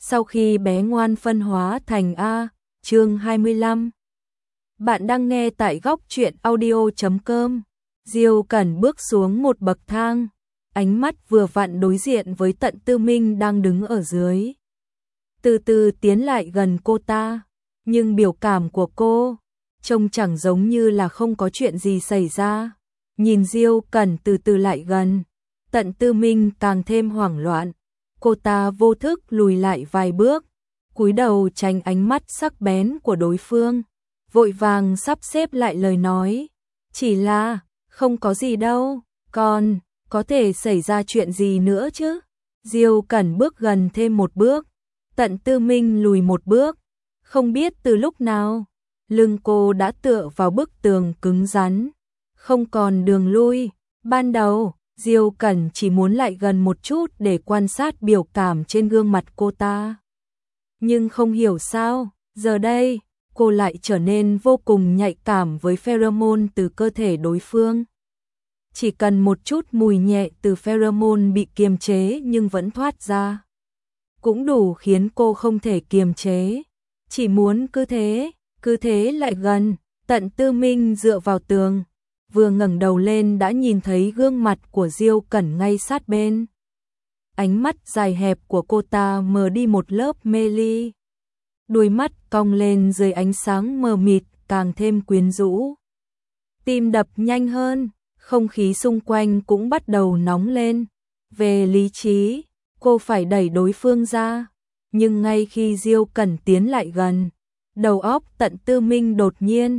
Sau khi bé ngoan phân hóa thành A, chương 25. Bạn đang nghe tại góc truyện audio.com. Diêu Cẩn bước xuống một bậc thang, ánh mắt vừa vặn đối diện với Tận Tư Minh đang đứng ở dưới. Từ từ tiến lại gần cô ta, nhưng biểu cảm của cô trông chẳng giống như là không có chuyện gì xảy ra. Nhìn Diêu Cẩn từ từ lại gần, Tận Tư Minh càng thêm hoảng loạn. Cô ta vô thức lùi lại vài bước, cúi đầu tránh ánh mắt sắc bén của đối phương, vội vàng sắp xếp lại lời nói. Chỉ là, không có gì đâu, còn có thể xảy ra chuyện gì nữa chứ? Diêu Cẩn bước gần thêm một bước, Tận Tư Minh lùi một bước, không biết từ lúc nào, lưng cô đã tựa vào bức tường cứng rắn, không còn đường lui. Ban đầu, Diêu Cẩn chỉ muốn lại gần một chút để quan sát biểu cảm trên gương mặt cô ta. Nhưng không hiểu sao, giờ đây, cô lại trở nên vô cùng nhạy cảm với pheromone từ cơ thể đối phương. Chỉ cần một chút mùi nhẹ từ pheromone bị kiềm chế nhưng vẫn thoát ra, cũng đủ khiến cô không thể kiềm chế. Chỉ muốn cứ thế lại gần. Tận Tư Minh dựa vào tường, vừa ngẩng đầu lên đã nhìn thấy gương mặt của Diêu Cẩn ngay sát bên. Ánh mắt dài hẹp của cô ta mờ đi một lớp mê ly, đuôi mắt cong lên dưới ánh sáng mờ mịt càng thêm quyến rũ. Tim đập nhanh hơn, không khí xung quanh cũng bắt đầu nóng lên. Về lý trí, cô phải đẩy đối phương ra, nhưng ngay khi Diêu Cẩn tiến lại gần, đầu óc Tận Tư Minh đột nhiên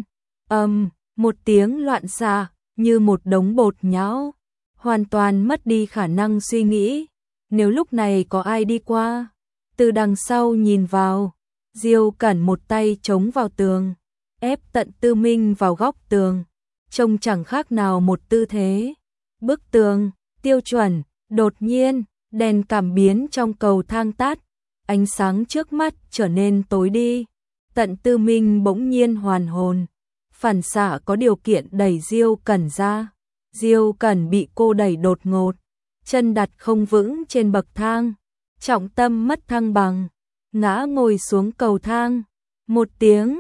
một tiếng loạn xạ, như một đống bột nhão, hoàn toàn mất đi khả năng suy nghĩ. Nếu lúc này có ai đi qua, từ đằng sau nhìn vào, Diêu Cẩn một tay chống vào tường, ép Tận Tư Minh vào góc tường, trông chẳng khác nào một tư thế bức tường tiêu chuẩn. Đột nhiên, đèn cảm biến trong cầu thang tắt, ánh sáng trước mắt trở nên tối đi. Tận Tư Minh bỗng nhiên hoàn hồn, phản xạ có điều kiện đẩy Diêu Cẩn ra. Diêu Cẩn bị cô đẩy đột ngột, chân đặt không vững trên bậc thang, trọng tâm mất thăng bằng, ngã ngồi xuống cầu thang. Một tiếng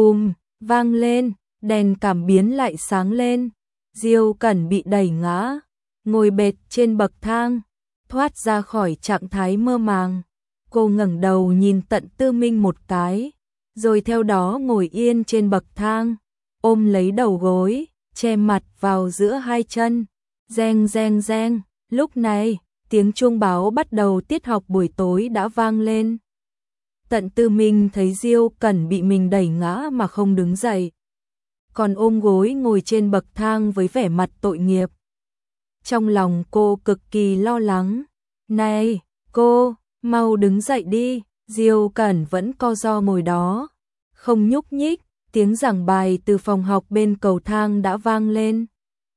vang lên, đèn cảm biến lại sáng lên. Diêu Cẩn bị đẩy ngã, ngồi bệt trên bậc thang, thoát ra khỏi trạng thái mơ màng. Cô ngẩng đầu nhìn Tận Tư Minh một cái, rồi theo đó ngồi yên trên bậc thang, ôm lấy đầu gối, che mặt vào giữa hai chân. Reng reng reng, lúc này, tiếng chuông báo bắt đầu tiết học buổi tối đã vang lên. Tận Tư Minh thấy Diêu Cẩn bị mình đẩy ngã mà không đứng dậy, còn ôm gối ngồi trên bậc thang với vẻ mặt tội nghiệp. Trong lòng cô cực kỳ lo lắng. Này, cô, mau đứng dậy đi. Diêu Cẩn vẫn co ro ngồi đó, không nhúc nhích. Tiếng giảng bài từ phòng học bên cầu thang đã vang lên.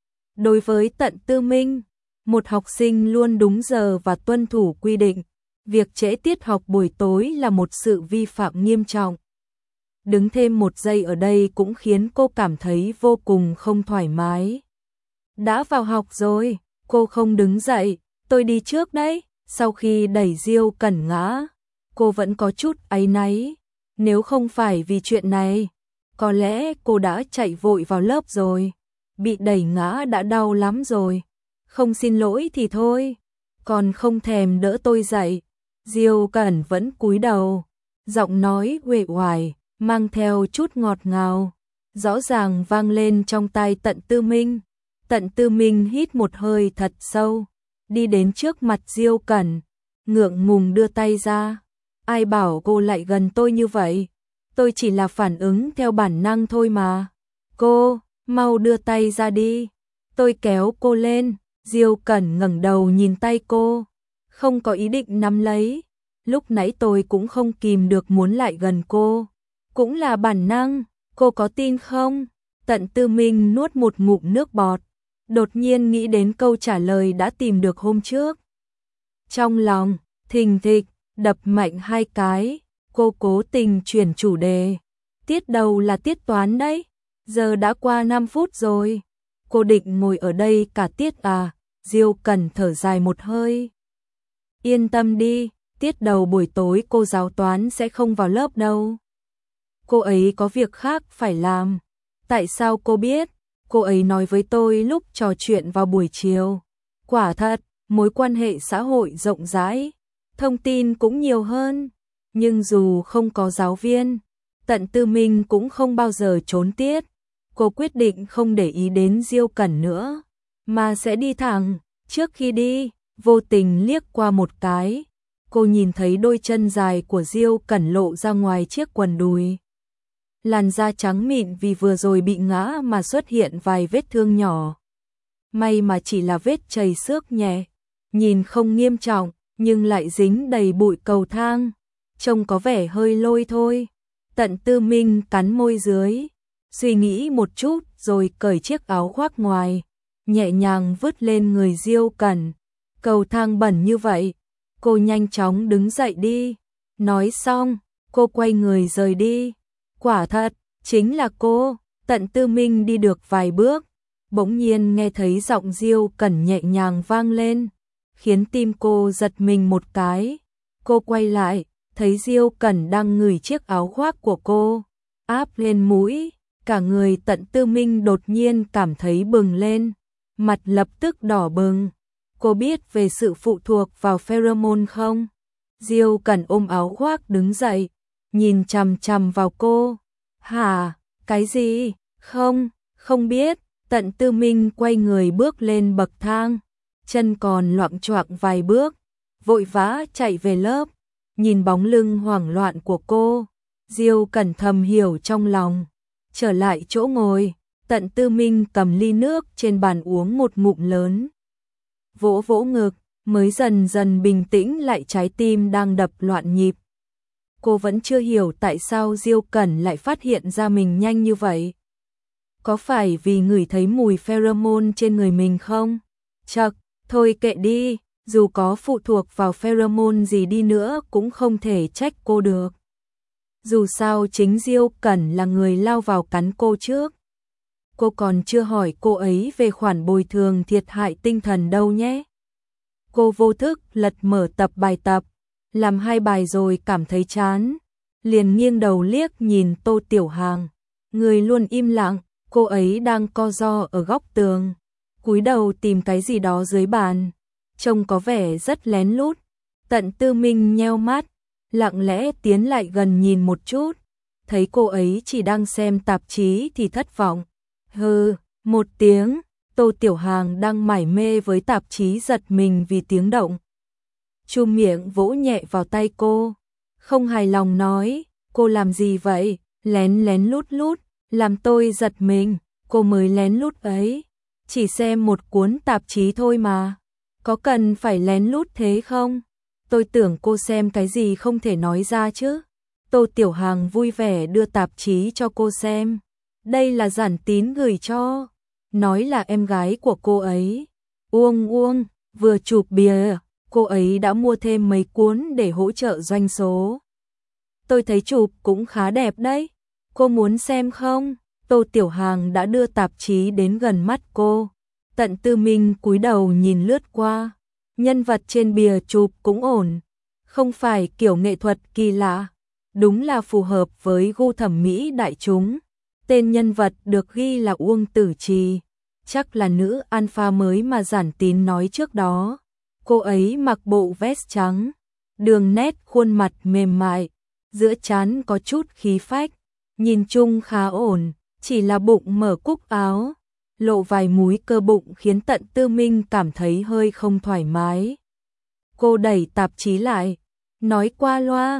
Đối với Tận Tư Minh, một học sinh luôn đúng giờ và tuân thủ quy định, việc trễ tiết học buổi tối là một sự vi phạm nghiêm trọng. Đứng thêm một giây ở đây cũng khiến cô cảm thấy vô cùng không thoải mái. Đã vào học rồi, cô không đứng dậy, tôi đi trước đấy. Sau khi đẩy Diêu Cẩn ngã, cô vẫn có chút áy náy. Nếu không phải vì chuyện này, có lẽ cô đã chạy vội vào lớp rồi. Bị đẩy ngã đã đau lắm rồi. Không xin lỗi thì thôi, còn không thèm đỡ tôi dậy. Diêu Cẩn vẫn cúi đầu, giọng nói uể oải, mang theo chút ngọt ngào, rõ ràng vang lên trong tai Tận Tư Minh. Tận Tư Minh hít một hơi thật sâu, đi đến trước mặt Diêu Cẩn, ngượng ngùng đưa tay ra. Ai bảo cô lại gần tôi như vậy? Tôi chỉ là phản ứng theo bản năng thôi mà. Cô, mau đưa tay ra đi. Tôi kéo cô lên. Diêu Cẩn ngẩng đầu nhìn tay cô, không có ý định nắm lấy. Lúc nãy tôi cũng không kìm được muốn lại gần cô. Cũng là bản năng, cô có tin không? Tận Tư Minh nuốt một ngụm nước bọt, đột nhiên nghĩ đến câu trả lời đã tìm được hôm trước. Trong lòng, thình thịch, đập mạnh hai cái, cô cố tình chuyển chủ đề. Tiết đầu là tiết toán đấy, giờ đã qua 5 phút rồi. Cô định ngồi ở đây cả tiết à? Diêu Cẩn thở dài một hơi. Yên tâm đi, tiết đầu buổi tối cô giáo toán sẽ không vào lớp đâu. Cô ấy có việc khác phải làm. Tại sao cô biết? Cô ấy nói với tôi lúc trò chuyện vào buổi chiều. Quả thật, mối quan hệ xã hội rộng rãi, thông tin cũng nhiều hơn. Nhưng dù không có giáo viên, Tận Tư Minh cũng không bao giờ trốn tiết. Cô quyết định không để ý đến Diêu Cẩn nữa, mà sẽ đi thẳng. Trước khi đi, vô tình liếc qua một cái, cô nhìn thấy đôi chân dài của Diêu Cẩn lộ ra ngoài chiếc quần đùi. Làn da trắng mịn vì vừa rồi bị ngã mà xuất hiện vài vết thương nhỏ. May mà chỉ là vết chảy xước nhẹ, nhìn không nghiêm trọng, nhưng lại dính đầy bụi cầu thang, trông có vẻ hơi lôi thôi. Tận Tư Minh cắn môi dưới, suy nghĩ một chút rồi cởi chiếc áo khoác ngoài, nhẹ nhàng vứt lên người Diêu Cẩn. Cầu thang bẩn như vậy, cô nhanh chóng đứng dậy đi. Nói xong, cô quay người rời đi. Quả thật, chính là cô. Tận Tư Minh đi được vài bước, bỗng nhiên nghe thấy giọng Diêu Cẩn nhẹ nhàng vang lên, khiến tim cô giật mình một cái. Cô quay lại, thấy Diêu Cẩn đang ngửi chiếc áo khoác của cô, áp lên mũi. Cả người Tận Tư Minh đột nhiên cảm thấy bừng lên, mặt lập tức đỏ bừng. Cô biết về sự phụ thuộc vào pheromone không? Diêu Cẩn ôm áo khoác đứng dậy, nhìn chằm chằm vào cô. Hả? Cái gì? Không, không biết. Tận Tư Minh quay người bước lên bậc thang, chân còn loạng choạng vài bước, vội vã chạy về lớp. Nhìn bóng lưng hoảng loạn của cô, Diêu Cẩn thầm hiểu trong lòng. Trở lại chỗ ngồi, Tận Tư Minh cầm ly nước trên bàn uống một ngụm lớn. Vỗ vỗ ngực, mới dần dần bình tĩnh lại trái tim đang đập loạn nhịp. Cô vẫn chưa hiểu tại sao Diêu Cẩn lại phát hiện ra mình nhanh như vậy. Có phải vì ngửi thấy mùi pheromone trên người mình không? Chậc, thôi kệ đi, dù có phụ thuộc vào pheromone gì đi nữa cũng không thể trách cô được. Dù sao chính Diêu Cẩn là người lao vào cắn cô trước. Cô còn chưa hỏi cô ấy về khoản bồi thường thiệt hại tinh thần đâu nhé. Cô vô thức lật mở tập bài tập, làm 2 bài rồi cảm thấy chán, liền nghiêng đầu liếc nhìn Tô Tiểu Hàng, người luôn im lặng. Cô ấy đang co ro ở góc tường, cúi đầu tìm cái gì đó dưới bàn, trông có vẻ rất lén lút. Tận Tư Minh nheo mắt, lặng lẽ tiến lại gần nhìn một chút, thấy cô ấy chỉ đang xem tạp chí thì thất vọng. Hừ, một tiếng. Tô Tiểu Hàng đang mải mê với tạp chí giật mình vì tiếng động. Chum miệng vỗ nhẹ vào tay cô, không hài lòng nói, cô làm gì vậy, lén lén lút lút, làm tôi giật mình. Cô mới lén lút ấy, chỉ xem một cuốn tạp chí thôi mà, có cần phải lén lút thế không? Tôi tưởng cô xem cái gì không thể nói ra chứ. Tô Tiểu Hàng vui vẻ đưa tạp chí cho cô xem, đây là Giản Tín gửi cho, nói là em gái của cô ấy. Uông uông, vừa chụp bìa, cô ấy đã mua thêm mấy cuốn để hỗ trợ doanh số. Tôi thấy chụp cũng khá đẹp đấy, cô muốn xem không? Tô Tiểu Hàng đã đưa tạp chí đến gần mắt cô. Tận Tư Minh cúi đầu nhìn lướt qua, nhân vật trên bìa chụp cũng ổn, không phải kiểu nghệ thuật kỳ lạ, đúng là phù hợp với gu thẩm mỹ đại chúng. Tên nhân vật được ghi là Uông Tử Trì, chắc là nữ alpha mới mà Giản Tín nói trước đó. Cô ấy mặc bộ vest trắng, đường nét khuôn mặt mềm mại, giữa trán có chút khí phách, nhìn chung khá ổn, chỉ là bụng mở cúc áo, lộ vài múi cơ bụng khiến Tận Tư Minh cảm thấy hơi không thoải mái. Cô đẩy tạp chí lại, nói qua loa,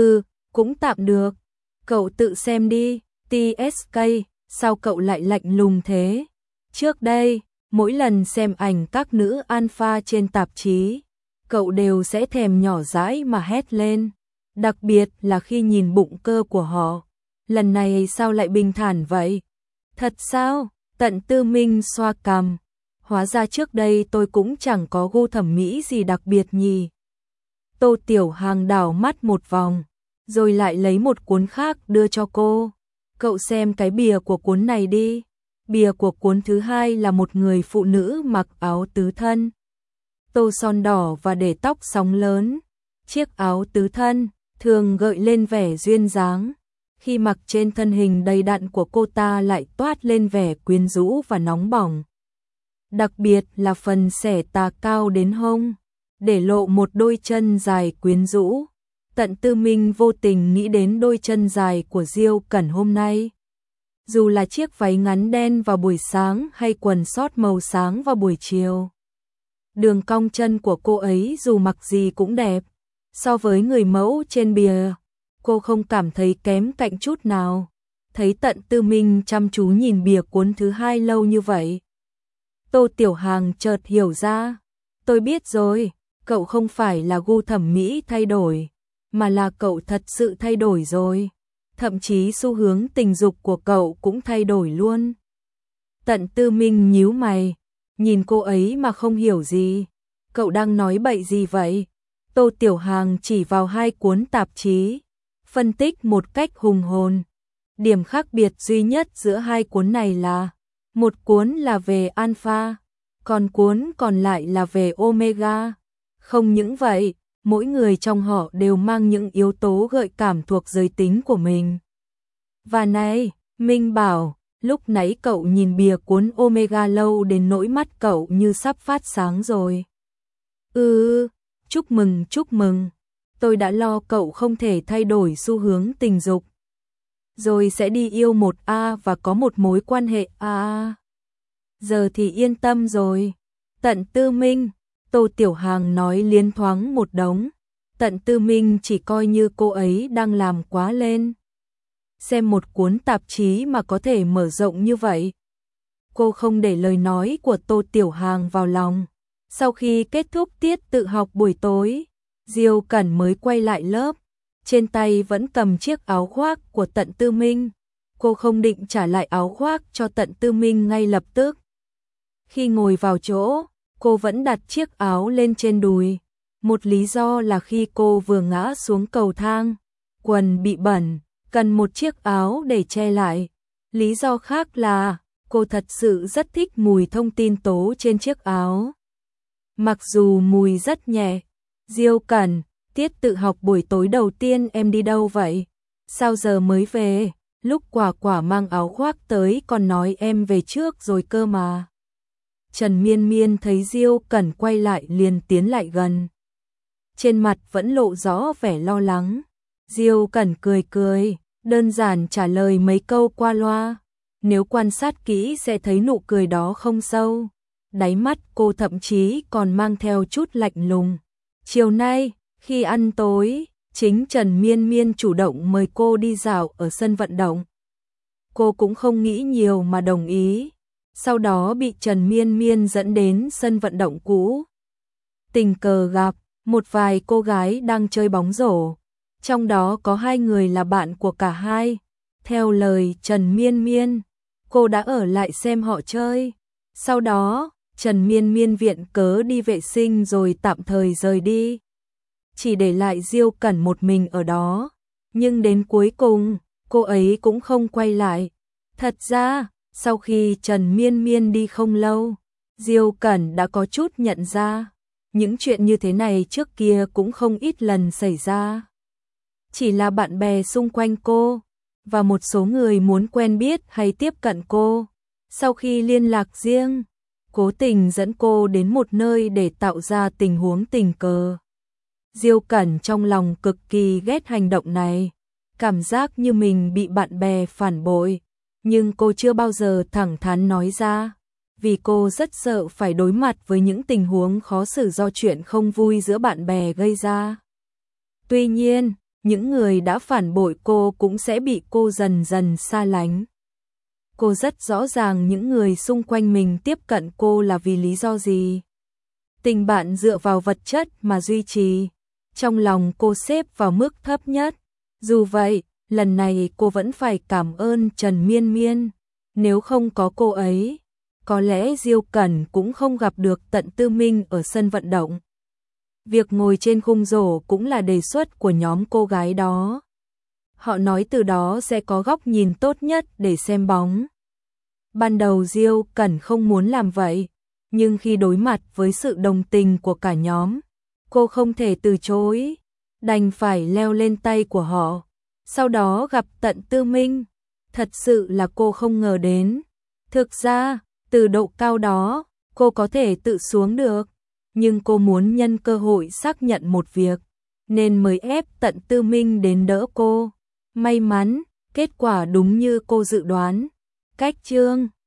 cũng tạm được, cậu tự xem đi. TSK, sao cậu lại lạnh lùng thế? Trước đây, mỗi lần xem ảnh các nữ alpha trên tạp chí, cậu đều sẽ thèm nhỏ dãi mà hét lên, đặc biệt là khi nhìn bụng cơ của họ. Lần này sao lại bình thản vậy? Thật sao? Tận Tư Minh xoa cằm, hóa ra trước đây tôi cũng chẳng có gu thẩm mỹ gì đặc biệt nhỉ. Tô Tiểu Hàng đảo mắt một vòng, rồi lại lấy một cuốn khác đưa cho cô. Cậu xem cái bìa của cuốn này đi. Bìa của cuốn thứ 2 là một người phụ nữ mặc áo tứ thân, tô son đỏ và để tóc sóng lớn, chiếc áo tứ thân, thường gợi lên vẻ duyên dáng. Khi mặc trên thân hình đầy đặn của cô ta lại toát lên vẻ quyến rũ và nóng bỏng. Đặc biệt là phần xẻ tà cao đến hông, để lộ một đôi chân dài quyến rũ. Tận Tư Minh vô tình nghĩ đến đôi chân dài của Diêu Cẩn hôm nay. Dù là chiếc váy ngắn đen vào buổi sáng hay quần sót màu sáng vào buổi chiều, đường cong chân của cô ấy dù mặc gì cũng đẹp. So với người mẫu trên bìa, cô không cảm thấy kém cạnh chút nào. Thấy Tận Tư Minh chăm chú nhìn bìa cuốn thứ hai lâu như vậy, Tô Tiểu Hàng chợt hiểu ra. Tôi biết rồi, cậu không phải là gu thẩm mỹ thay đổi, mà là cậu thật sự thay đổi rồi. Thậm chí xu hướng tình dục của cậu cũng thay đổi luôn. Tận Tư Minh nhíu mày, nhìn cô ấy mà không hiểu gì. Cậu đang nói bậy gì vậy? Tô Tiểu Hàng chỉ vào hai cuốn tạp chí, phân tích một cách hùng hồn. Điểm khác biệt duy nhất giữa hai cuốn này là một cuốn là về alpha, còn cuốn còn lại là về omega. Không những vậy, mỗi người trong họ đều mang những yếu tố gợi cảm thuộc giới tính của mình. Và này, Minh bảo, lúc nãy cậu nhìn bìa cuốn omega lâu đến nỗi mắt cậu như sắp phát sáng rồi. Chúc mừng. Tôi đã lo cậu không thể thay đổi xu hướng tình dục, rồi sẽ đi yêu một A và có một mối quan hệ A. Giờ thì yên tâm rồi. Tận Tư Minh, Tô Tiểu Hàng nói liến thoáng một đống. Tận Tư Minh chỉ coi như cô ấy đang làm quá lên. Xem một cuốn tạp chí mà có thể mở rộng như vậy. Cô không để lời nói của Tô Tiểu Hàng vào lòng. Sau khi kết thúc tiết tự học buổi tối, Diêu Cẩn mới quay lại lớp. Trên tay vẫn cầm chiếc áo khoác của Tận Tư Minh. Cô không định trả lại áo khoác cho Tận Tư Minh ngay lập tức. Khi ngồi vào chỗ, cô vẫn đặt chiếc áo lên trên đùi. Một lý do là khi cô vừa ngã xuống cầu thang, quần bị bẩn, cần một chiếc áo để che lại. Lý do khác là cô thật sự rất thích mùi thông tin tố trên chiếc áo. Mặc dù mùi rất nhẹ. Diêu Cẩn, tiết tự học buổi tối đầu tiên em đi đâu vậy? Sao giờ mới về? Lúc Quả Quả mang áo khoác tới còn nói em về trước rồi cơ mà. Trần Miên Miên thấy Diêu Cẩn quay lại liền tiến lại gần. Trên mặt vẫn lộ rõ vẻ lo lắng. Diêu Cẩn cười, đơn giản trả lời mấy câu qua loa. Nếu quan sát kỹ sẽ thấy nụ cười đó không sâu. Đáy mắt cô thậm chí còn mang theo chút lạnh lùng. Chiều nay, khi ăn tối, chính Trần Miên Miên chủ động mời cô đi dạo ở sân vận động. Cô cũng không nghĩ nhiều mà đồng ý. Sau đó bị Trần Miên Miên dẫn đến sân vận động cũ. Tình cờ gặp một vài cô gái đang chơi bóng rổ. Trong đó có hai người là bạn của cả hai. Theo lời Trần Miên Miên, cô đã ở lại xem họ chơi. Sau đó, Trần Miên Miên viện cớ đi vệ sinh rồi tạm thời rời đi. Chỉ để lại Diêu Cẩn một mình ở đó. Nhưng đến cuối cùng, cô ấy cũng không quay lại. Thật ra, sau khi Trần Miên Miên đi không lâu, Diêu Cẩn đã có chút nhận ra. Những chuyện như thế này trước kia cũng không ít lần xảy ra. Chỉ là bạn bè xung quanh cô, và một số người muốn quen biết hay tiếp cận cô. Sau khi liên lạc riêng, cố tình dẫn cô đến một nơi để tạo ra tình huống tình cờ. Diêu Cẩn trong lòng cực kỳ ghét hành động này, cảm giác như mình bị bạn bè phản bội, nhưng cô chưa bao giờ thẳng thắn nói ra, vì cô rất sợ phải đối mặt với những tình huống khó xử do chuyện không vui giữa bạn bè gây ra. Tuy nhiên, những người đã phản bội cô cũng sẽ bị cô dần dần xa lánh. Cô rất rõ ràng những người xung quanh mình tiếp cận cô là vì lý do gì. Tình bạn dựa vào vật chất mà duy trì, trong lòng cô xếp vào mức thấp nhất. Dù vậy, lần này cô vẫn phải cảm ơn Trần Miên Miên. Nếu không có cô ấy, có lẽ Diêu Cẩn cũng không gặp được Tận Tư Minh ở sân vận động. Việc ngồi trên khung rổ cũng là đề xuất của nhóm cô gái đó. Họ nói từ đó sẽ có góc nhìn tốt nhất để xem bóng. Ban đầu Diêu Cẩn không muốn làm vậy, nhưng khi đối mặt với sự đồng tình của cả nhóm, cô không thể từ chối. đành phải leo lên tay của họ, sau đó gặp tận Tư Minh. Thật sự là cô không ngờ đến. Thực ra, từ độ cao đó, cô có thể tự xuống được, nhưng cô muốn nhân cơ hội xác nhận một việc, nên mới ép tận Tư Minh đến đỡ cô. May mắn, kết quả đúng như cô dự đoán. Cách chương